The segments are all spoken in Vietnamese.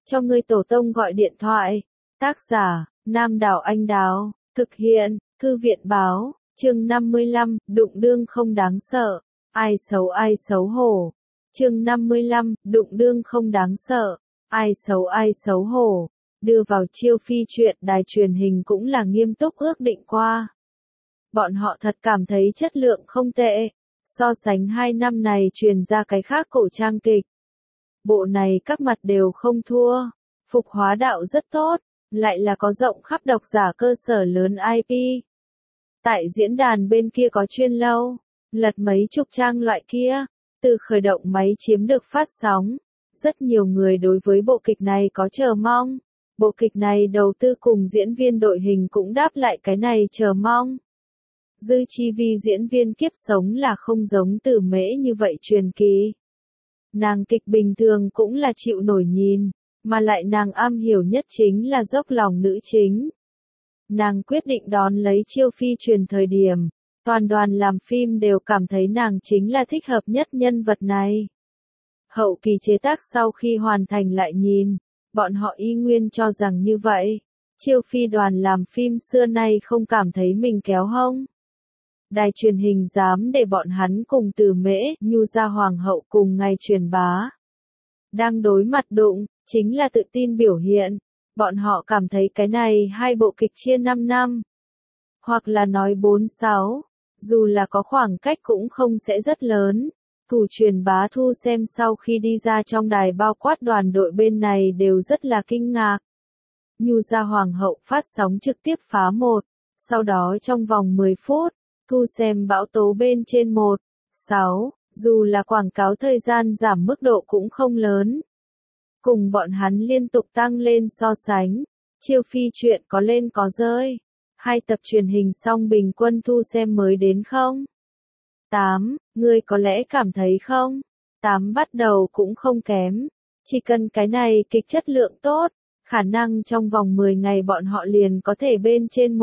cho ngươi tổ tông gọi điện thoại. Tác giả, Nam Đảo Anh Đào, thực hiện, Thư viện Báo, chương 55, đụng đương không đáng sợ, ai xấu hổ. Chương 55, đụng đương không đáng sợ, ai xấu hổ. Đưa vào chiêu phi truyện, đài truyền hình cũng là nghiêm túc ước định qua. Bọn họ thật cảm thấy chất lượng không tệ. So sánh 2 năm này truyền ra cái khác cổ trang kịch. Bộ này các mặt đều không thua. Phục hóa đạo rất tốt, lại là có rộng khắp độc giả cơ sở lớn IP. Tại diễn đàn bên kia có chuyên lâu, lật mấy chục trang loại kia, từ khởi động máy chiếm được phát sóng. Rất nhiều người đối với bộ kịch này có chờ mong. Bộ kịch này đầu tư cùng diễn viên đội hình cũng đáp lại cái này chờ mong. Dư Chi Vi diễn viên kiếp sống là không giống Tử Mễ như vậy truyền kỳ. Nàng kịch bình thường cũng là chịu nổi nhìn, mà lại nàng am hiểu nhất chính là dốc lòng nữ chính. Nàng quyết định đón lấy chiêu phi truyền thời điểm, toàn đoàn làm phim đều cảm thấy nàng chính là thích hợp nhất nhân vật này. Hậu kỳ chế tác sau khi hoàn thành lại nhìn, bọn họ y nguyên cho rằng như vậy. Chiêu phi đoàn làm phim xưa nay không cảm thấy mình kéo hông. Đài truyền hình dám để bọn hắn cùng Từ Mễ, Nhu Gia Hoàng hậu cùng ngày truyền bá. Đang đối mặt đụng, chính là tự tin biểu hiện. Bọn họ cảm thấy cái này hai bộ kịch chia 5 năm. Hoặc là nói 4-6, dù là có khoảng cách cũng không sẽ rất lớn. Thủ truyền bá thu xem sau khi đi ra trong đài bao quát đoàn đội bên này đều rất là kinh ngạc. Nhu Gia Hoàng hậu phát sóng trực tiếp phá 1, sau đó trong vòng 10 phút, thu xem bão tố bên trên 1,6, dù là quảng cáo thời gian giảm mức độ cũng không lớn. Cùng bọn hắn liên tục tăng lên so sánh, chiêu phi truyện có lên có rơi. 2 tập truyền hình xong bình quân thu xem mới đến 0,8, ngươi có lẽ cảm thấy 0,8 bắt đầu cũng không kém. Chỉ cần cái này kịch chất lượng tốt, khả năng trong vòng 10 ngày bọn họ liền có thể bên trên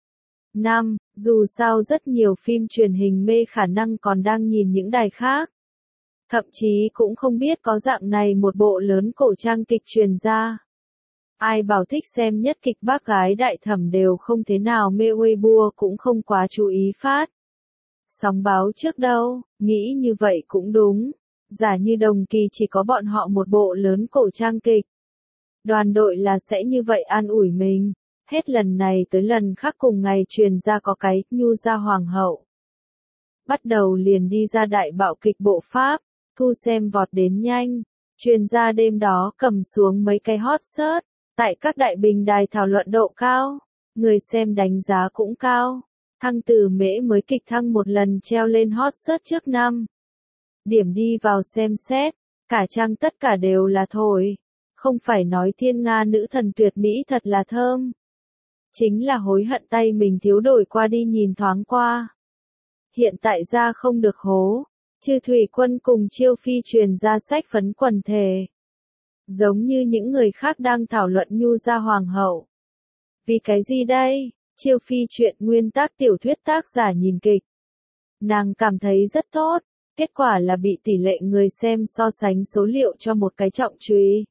1,5, dù sao rất nhiều phim truyền hình mê khả năng còn đang nhìn những đài khác. Thậm chí cũng không biết có dạng này một bộ lớn cổ trang kịch truyền ra. Ai bảo thích xem nhất kịch bác gái đại thẩm đều không thế nào mê Weibo cũng không quá chú ý phát. Sóng báo trước đâu, nghĩ như vậy cũng đúng. Giả như đồng kỳ chỉ có bọn họ một bộ lớn cổ trang kịch. Đoàn đội là sẽ như vậy an ủi mình. Hết lần này tới lần khác cùng ngày truyền ra có cái Nhu Gia Hoàng hậu. Bắt đầu liền đi ra đại bạo kịch bộ Pháp, thu xem vọt đến nhanh. Truyền ra đêm đó cầm xuống mấy cái hot search, tại các đại bình đài thảo luận độ cao. Người xem đánh giá cũng cao. Thăng Từ Mễ mới kịch thăng một lần treo lên hot search trước năm. Điểm đi vào xem xét, cả trang tất cả đều là thổi. Không phải nói thiên nga nữ thần tuyệt mỹ thật là thơm. Chính là hối hận tay mình thiếu đổi qua đi nhìn thoáng qua. Hiện tại ra không được hố. Chư Thủy Quân cùng chiêu phi truyền ra sách phấn quần thể. Giống như những người khác đang thảo luận Nhu Gia Hoàng hậu. Vì cái gì đây? Chiêu phi truyện nguyên tác tiểu thuyết tác giả nhìn kịch. Nàng cảm thấy rất tốt. Kết quả là bị tỷ lệ người xem so sánh số liệu cho một cái trọng truy.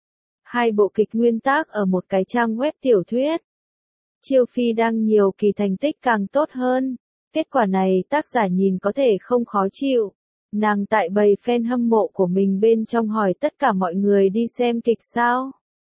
2 bộ kịch nguyên tác ở một cái trang web tiểu thuyết. Chiêu phi đang nhiều kỳ thành tích càng tốt hơn. Kết quả này tác giả nhìn có thể không khó chịu. Nàng tại bầy fan hâm mộ của mình bên trong hỏi tất cả mọi người đi xem kịch sao.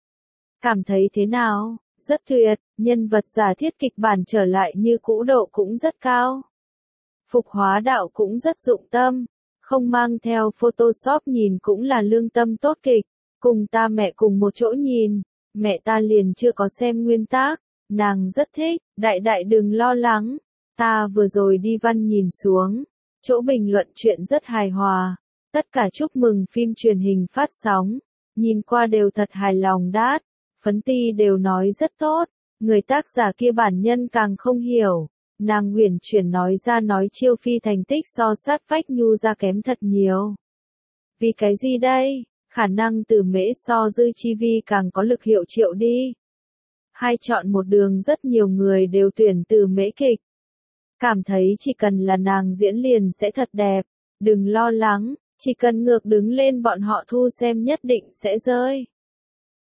Cảm thấy thế nào? Rất tuyệt, nhân vật giả thiết kịch bản trở lại như cũ độ cũng rất cao. Phục hóa đạo cũng rất dụng tâm. Không mang theo Photoshop nhìn cũng là lương tâm tốt kịch. Cùng ta mẹ cùng một chỗ nhìn. Mẹ ta liền chưa có xem nguyên tác. Nàng rất thích, đại đừng lo lắng. Ta vừa rồi đi văn nhìn xuống. Chỗ bình luận chuyện rất hài hòa. Tất cả chúc mừng phim truyền hình phát sóng. Nhìn qua đều thật hài lòng đát. Phấn ti đều nói rất tốt. Người tác giả kia bản nhân càng không hiểu. Nàng huyền chuyển nói ra nói chiêu phi thành tích so sát vách Nhu Gia kém thật nhiều. Vì cái gì đây? Khả năng Từ Mễ so Dư Chi Vi càng có lực hiệu triệu đi. Hai chọn một đường rất nhiều người đều tuyển Từ Mễ kịch. Cảm thấy chỉ cần là nàng diễn liền sẽ thật đẹp. Đừng lo lắng, chỉ cần ngược đứng lên bọn họ thu xem nhất định sẽ rơi.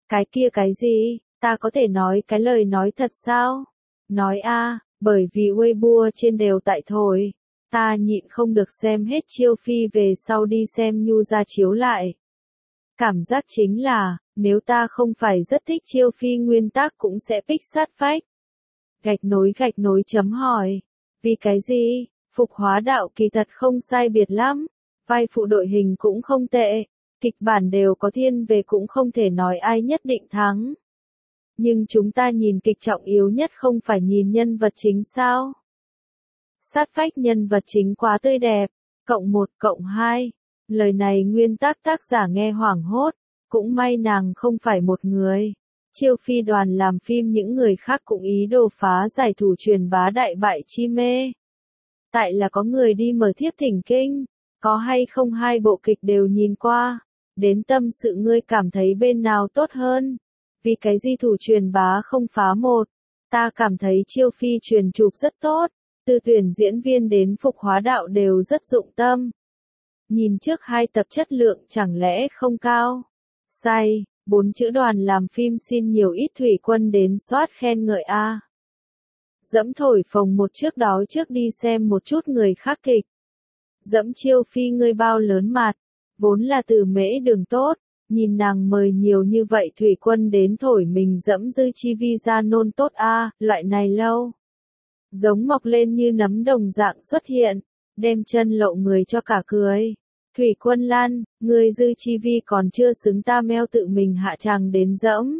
Cái kia cái gì, ta có thể nói cái lời nói thật sao? Nói a, bởi vì Weibo trên đều tại thổi. Ta nhịn không được xem hết chiêu phi về sau đi xem Nhu ra chiếu lại. Cảm giác chính là, nếu ta không phải rất thích chiêu phi nguyên tác cũng sẽ pick sát phách. Gạch nối chấm hỏi. Vì cái gì? Phục hóa đạo kỳ thật không sai biệt lắm. Vai phụ đội hình cũng không tệ. Kịch bản đều có thiên về cũng không thể nói ai nhất định thắng. Nhưng chúng ta nhìn kịch trọng yếu nhất không phải nhìn nhân vật chính sao? Sát phách nhân vật chính quá tươi đẹp. Cộng 1 cộng 2. Lời này nguyên tác giả nghe hoảng hốt. Cũng may nàng không phải một người. Chiêu phi đoàn làm phim những người khác cũng ý đồ phá giải thủ truyền bá đại bại chi mê. Tại là có người đi mở thiếp thỉnh kinh. Có hay không hai bộ kịch đều nhìn qua. Đến tâm sự ngươi cảm thấy bên nào tốt hơn. Vì cái gì thủ truyền bá không phá một. Ta cảm thấy chiêu phi truyền chụp rất tốt. Từ tuyển diễn viên đến phục hóa đạo đều rất dụng tâm. Nhìn trước 2 tập chất lượng chẳng lẽ không cao. Sai, 4 chữ đoàn làm phim xin nhiều ít thủy quân đến soát khen ngợi a. Dẫm thổi phồng một trước đó trước đi xem một chút người khác kịch. Dẫm chiêu phi ngươi bao lớn mặt, vốn là từ mễ đường tốt, nhìn nàng mời nhiều như vậy thủy quân đến thổi mình dẫm dư chi vi ra nôn tốt a, loại này lâu. Giống mọc lên như nấm đồng dạng xuất hiện, đem chân lộ người cho cả cười. Thủy quân lan, người dư chi vi còn chưa xứng ta meo tự mình hạ tràng đến dẫm.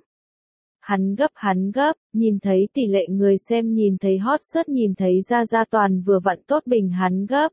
Hắn gấp, nhìn thấy tỷ lệ người xem nhìn thấy hot search nhìn thấy ra toàn vừa vặn tốt bình hắn gấp.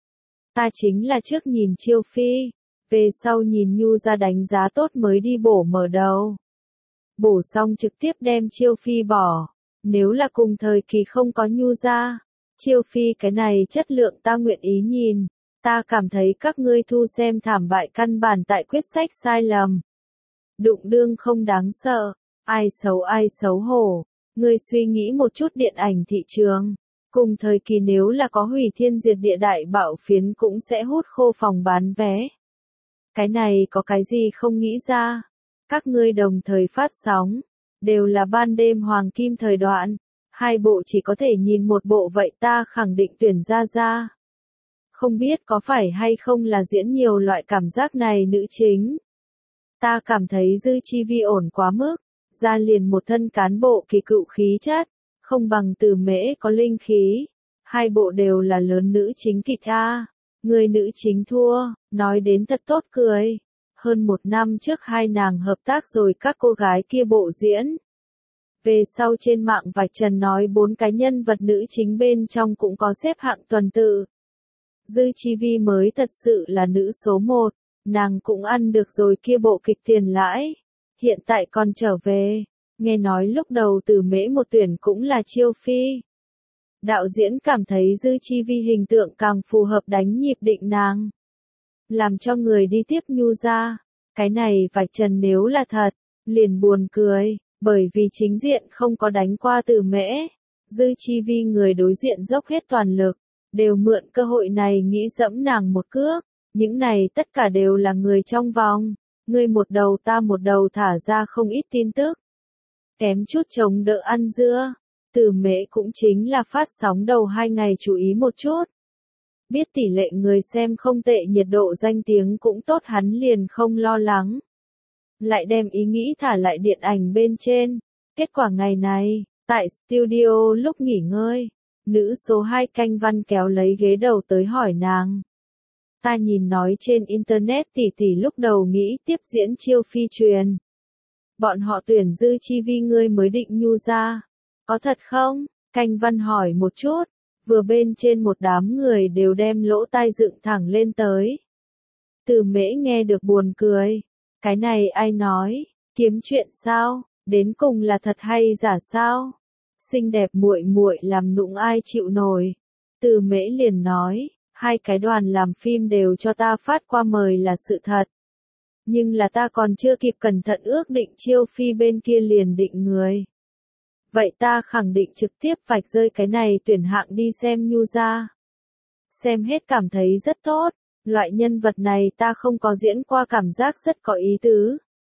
Ta chính là trước nhìn chiêu phi, về sau nhìn Nhu ra đánh giá tốt mới đi bổ mở đầu. Bổ xong trực tiếp đem chiêu phi bỏ, nếu là cùng thời kỳ không có Nhu ra, chiêu phi cái này chất lượng ta nguyện ý nhìn. Ta cảm thấy các ngươi thu xem thảm bại căn bản tại quyết sách sai lầm. Đụng đương không đáng sợ, ai xấu hổ. Ngươi suy nghĩ một chút điện ảnh thị trường. Cùng thời kỳ nếu là có hủy thiên diệt địa đại bạo phiến cũng sẽ hút khô phòng bán vé. Cái này có cái gì không nghĩ ra. Các ngươi đồng thời phát sóng, đều là ban đêm hoàng kim thời đoạn. 2 bộ chỉ có thể nhìn một bộ vậy ta khẳng định tuyển ra. Không biết có phải hay không là diễn nhiều loại cảm giác này nữ chính. Ta cảm thấy dư chi vi ổn quá mức, ra liền một thân cán bộ kỳ cựu khí chất, không bằng từ mễ có linh khí. 2 bộ đều là lớn nữ chính kịch a. Người nữ chính thua, nói đến thật tốt cười. Hơn 1 năm trước 2 nàng hợp tác rồi các cô gái kia bộ diễn. Về sau trên mạng vạch trần nói 4 cái nhân vật nữ chính bên trong cũng có xếp hạng tuần tự. Dư chi vi mới thật sự là nữ số 1, nàng cũng ăn được rồi kia bộ kịch tiền lãi. Hiện tại còn trở về, nghe nói lúc đầu từ mễ một tuyển cũng là chiêu phi. Đạo diễn cảm thấy dư chi vi hình tượng càng phù hợp đánh nhịp định nàng. Làm cho người đi tiếp Nhu ra, cái này vạch trần nếu là thật, liền buồn cười, bởi vì chính diện không có đánh qua từ mễ. Dư chi vi người đối diện dốc hết toàn lực. Đều mượn cơ hội này nghĩ dẫm nàng một cước, những này tất cả đều là người trong vòng, ngươi một đầu ta một đầu thả ra không ít tin tức. Kém chút chống đỡ ăn dưa, từ mễ cũng chính là phát sóng đầu 2 ngày chú ý một chút. Biết tỷ lệ người xem không tệ nhiệt độ danh tiếng cũng tốt hắn liền không lo lắng. Lại đem ý nghĩ thả lại điện ảnh bên trên, kết quả ngày này, tại studio lúc nghỉ ngơi. Nữ số 2 Canh Văn kéo lấy ghế đầu tới hỏi nàng. Ta nhìn nói trên internet tỷ lúc đầu nghĩ tiếp diễn chiêu phi truyền. Bọn họ tuyển dư chi vi ngươi mới định Nhu ra. Có thật không? Canh Văn hỏi một chút. Vừa bên trên một đám người đều đem lỗ tai dựng thẳng lên tới. Từ mễ nghe được buồn cười. Cái này ai nói? Kiếm chuyện sao? Đến cùng là thật hay giả sao? Xinh đẹp muội muội làm nụng ai chịu nổi. Từ mễ liền nói, 2 cái đoàn làm phim đều cho ta phát qua mời là sự thật. Nhưng là ta còn chưa kịp cẩn thận ước định chiêu phi bên kia liền định người. Vậy ta khẳng định trực tiếp vạch rơi cái này tuyển hạng đi xem Nhu ra. Xem hết cảm thấy rất tốt, loại nhân vật này ta không có diễn qua cảm giác rất có ý tứ.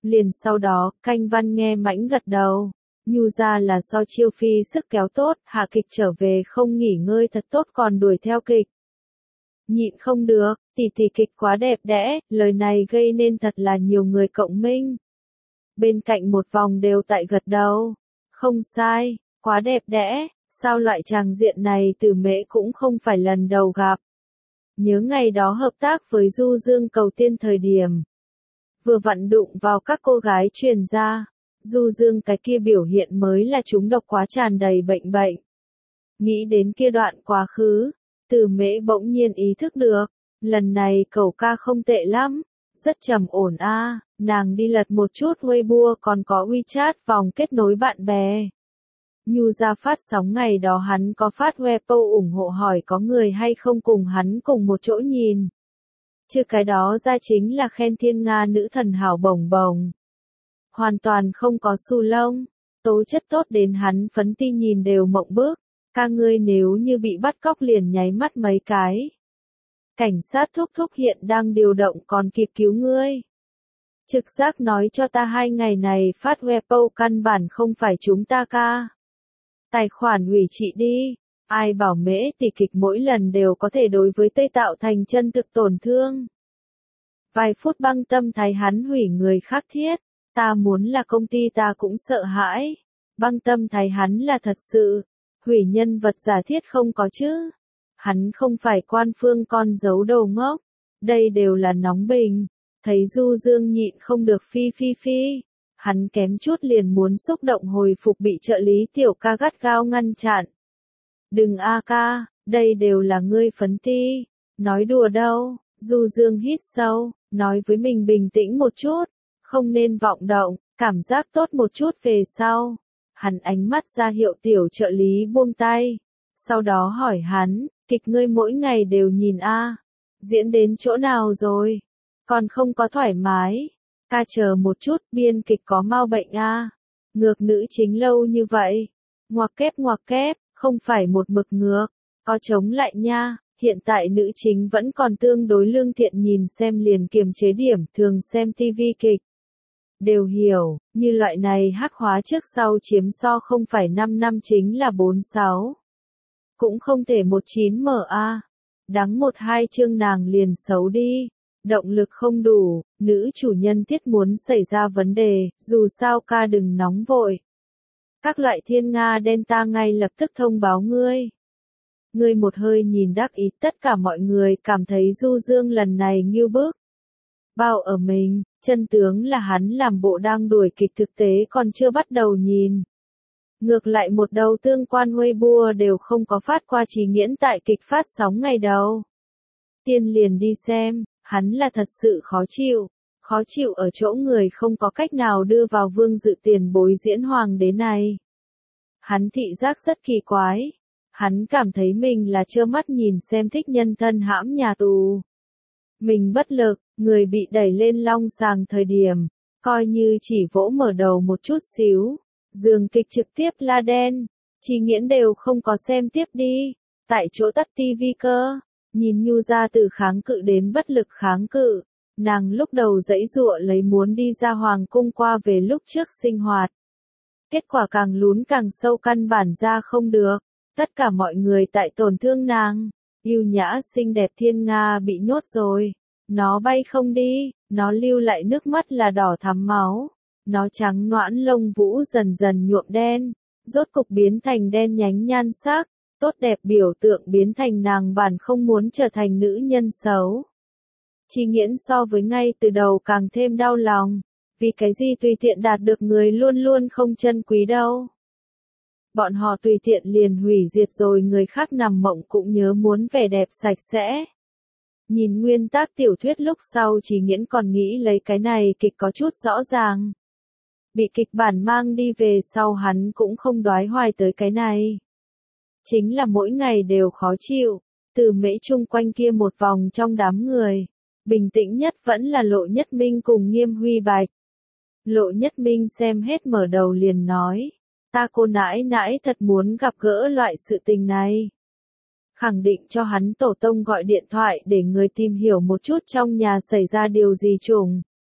Liền sau đó, Canh Văn nghe mãnh gật đầu. Nhu ra là do Chiêu Phi sức kéo tốt, hạ kịch trở về không nghỉ ngơi thật tốt còn đuổi theo kịch. Nhịn không được, tỷ kịch quá đẹp đẽ, lời này gây nên thật là nhiều người cộng minh. Bên cạnh một vòng đều tại gật đầu. Không sai, quá đẹp đẽ, sao loại tràng diện này Từ Mễ cũng không phải lần đầu gặp. Nhớ ngày đó hợp tác với Du Dương Cầu Tiên thời điểm. Vừa vặn đụng vào các cô gái truyền ra. Du Dương cái kia biểu hiện mới là trúng độc quá tràn đầy bệnh. Nghĩ đến kia đoạn quá khứ, Từ Mễ bỗng nhiên ý thức được, lần này Cẩu ca không tệ lắm, rất trầm ổn a. Nàng đi lật một chút Weibo còn có WeChat vòng kết nối bạn bè. Nhu ra phát sóng ngày đó hắn có phát Weibo ủng hộ hỏi có người hay không cùng hắn cùng một chỗ nhìn. Chứ cái đó ra chính là khen thiên Nga nữ thần hảo bồng bồng. Hoàn toàn không có xu lông, tố chất tốt đến hắn phấn ti nhìn đều mộng bước. Ca ngươi nếu như bị bắt cóc liền nháy mắt mấy cái. Cảnh sát thúc hiện đang điều động còn kịp cứu ngươi. Trực giác nói cho ta 2 ngày này phát Weibo căn bản không phải chúng ta ca. Tài khoản hủy trị đi. Ai bảo Mễ tỷ kịch mỗi lần đều có thể đối với Tây tạo thành chân thực tổn thương. Vài phút băng tâm thấy hắn hủy người khác thiết. Ta muốn là công ty ta cũng sợ hãi. Băng tâm thấy hắn là thật sự. Hủy nhân vật giả thiết không có chứ. Hắn không phải quan phương con giấu đầu ngốc. Đây đều là nóng bình. Thấy Du Dương nhịn không được phi. Hắn kém chút liền muốn xúc động hồi phục bị trợ lý tiểu ca gắt gao ngăn chặn. Đừng a ca, đây đều là ngươi phấn ti. Nói đùa đâu, Du Dương hít sâu, nói với mình bình tĩnh một chút. Không nên vọng động, cảm giác tốt một chút về sau. Hắn ánh mắt ra hiệu tiểu trợ lý buông tay. Sau đó hỏi hắn, kịch ngươi mỗi ngày đều nhìn a, diễn đến chỗ nào rồi? Còn không có thoải mái. Ca chờ một chút, biên kịch có mau bệnh a. Ngược nữ chính lâu như vậy. Ngoặc kép, không phải một mực ngược. Có chống lại nha, hiện tại nữ chính vẫn còn tương đối lương thiện nhìn xem liền kiềm chế điểm thường xem TV kịch. Đều hiểu, như loại này hắc hóa trước sau chiếm so không phải 5 năm chính là 4-6. Cũng không thể 19 mở a. Đắng 1-2 chương nàng liền xấu đi. Động lực không đủ, nữ chủ nhân thiết muốn xảy ra vấn đề, dù sao ca đừng nóng vội. Các loại thiên Nga đen ta ngay lập tức thông báo ngươi. Ngươi một hơi nhìn đắc ý tất cả mọi người cảm thấy Du Dương lần này nghiêu bức. Bao ở mình, chân tướng là hắn làm bộ đang đuổi kịch thực tế còn chưa bắt đầu nhìn. Ngược lại một đầu tương quan Weibo đều không có phát qua Trí Nghiễn tại kịch phát sóng ngày đầu. Tiên liền đi xem, hắn là thật sự khó chịu ở chỗ người không có cách nào đưa vào Vương Dự tiền bối diễn hoàng đế này. Hắn thị giác rất kỳ quái, hắn cảm thấy mình là trơ mắt nhìn xem thích nhân thân hãm nhà tù. Mình bất lực, người bị đẩy lên long sàng thời điểm, coi như chỉ vỗ mở đầu một chút xíu. Giường kịch trực tiếp la đen, Trí Nghiễn đều không có xem tiếp đi, tại chỗ tắt tivi cơ, nhìn Nhu ra từ kháng cự đến bất lực kháng cự, nàng lúc đầu giãy giụa lấy muốn đi ra hoàng cung qua về lúc trước sinh hoạt. Kết quả càng lún càng sâu căn bản ra không được, tất cả mọi người tại tổn thương nàng, yêu nhã xinh đẹp thiên Nga bị nhốt rồi, nó bay không đi, nó lưu lại nước mắt là đỏ thắm máu. Nó trắng noãn lông vũ dần dần nhuộm đen, rốt cục biến thành đen nhánh nhan sắc, tốt đẹp biểu tượng biến thành nàng bản không muốn trở thành nữ nhân xấu. Trí Nghiễn so với ngay từ đầu càng thêm đau lòng, vì cái gì tùy tiện đạt được người luôn luôn không trân quý đâu. Bọn họ tùy tiện liền hủy diệt rồi người khác nằm mộng cũng nhớ muốn vẻ đẹp sạch sẽ. Nhìn nguyên tác tiểu thuyết lúc sau Trí Nghiễn còn nghĩ lấy cái này kịch có chút rõ ràng. Bị kịch bản mang đi về sau hắn cũng không đoái hoài tới cái này. Chính là mỗi ngày đều khó chịu, Từ Mễ chung quanh kia một vòng trong đám người. Bình tĩnh nhất vẫn là Lộ Nhất Minh cùng Nghiêm Huy Bạch. Lộ Nhất Minh xem hết mở đầu liền nói, ta cô nãi nãi thật muốn gặp gỡ loại sự tình này. Khẳng định cho hắn tổ tông gọi điện thoại để người tìm hiểu một chút trong nhà xảy ra điều gì trùng.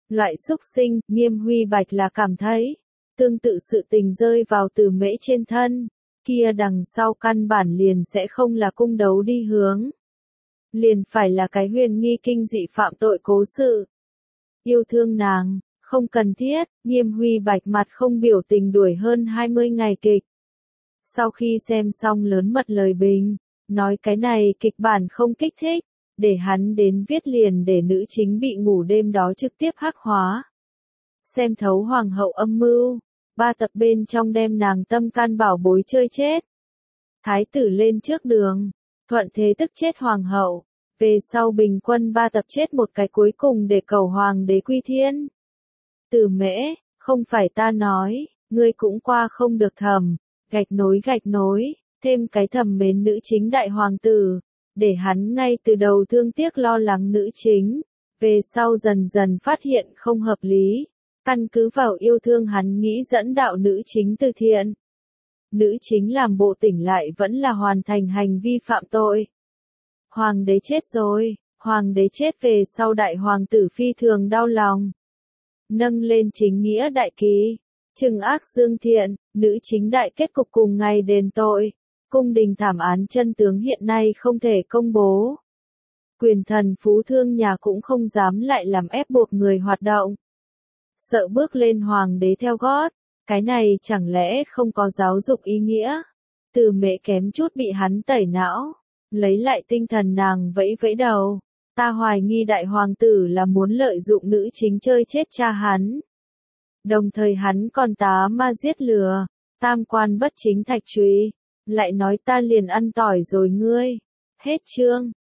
Loại xúc sinh, Nghiêm Huy Bạch là cảm thấy, tương tự sự tình rơi vào Từ Mễ trên thân, kia đằng sau căn bản liền sẽ không là cung đấu đi hướng. Liền phải là cái huyền nghi kinh dị phạm tội cố sự. Yêu thương nàng, không cần thiết, Nghiêm Huy Bạch mặt không biểu tình đuổi hơn 20 ngày kịch. Sau khi xem xong lớn mật lời bình, nói cái này kịch bản không kích thích, để hắn đến viết liền để nữ chính bị ngủ đêm đó trực tiếp hắc hóa. Xem thấu hoàng hậu âm mưu, 3 tập bên trong đem nàng tâm can bảo bối chơi chết. Thái tử lên trước đường, thuận thế tức chết hoàng hậu, về sau bình quân 3 tập chết một cái cuối cùng để cầu hoàng đế quy thiên. Từ Mễ, không phải ta nói, ngươi cũng qua không được thầm, gạch nối, thêm cái thầm mến nữ chính đại hoàng tử, để hắn ngay từ đầu thương tiếc lo lắng nữ chính, về sau dần dần phát hiện không hợp lý, căn cứ vào yêu thương hắn nghĩ dẫn đạo nữ chính từ thiện. Nữ chính làm bộ tỉnh lại vẫn là hoàn thành hành vi phạm tội. Hoàng đế chết rồi, hoàng đế chết về sau đại hoàng tử phi thường đau lòng. Nâng lên chính nghĩa đại kỳ, trừng ác dương thiện, nữ chính đại kết cục cùng ngày đền tội. Cung đình thảm án chân tướng hiện nay không thể công bố. Quyền thần phú thương nhà cũng không dám lại làm ép buộc người hoạt động. Sợ bước lên hoàng đế theo gót, cái này chẳng lẽ không có giáo dục ý nghĩa. Từ Mễ kém chút bị hắn tẩy não, lấy lại tinh thần nàng vẫy vẫy đầu. Ta hoài nghi đại hoàng tử là muốn lợi dụng nữ chính chơi chết cha hắn. Đồng thời hắn còn tá ma giết lừa, tam quan bất chính thạch truy, lại nói ta liền ăn tỏi rồi ngươi. Hết chương.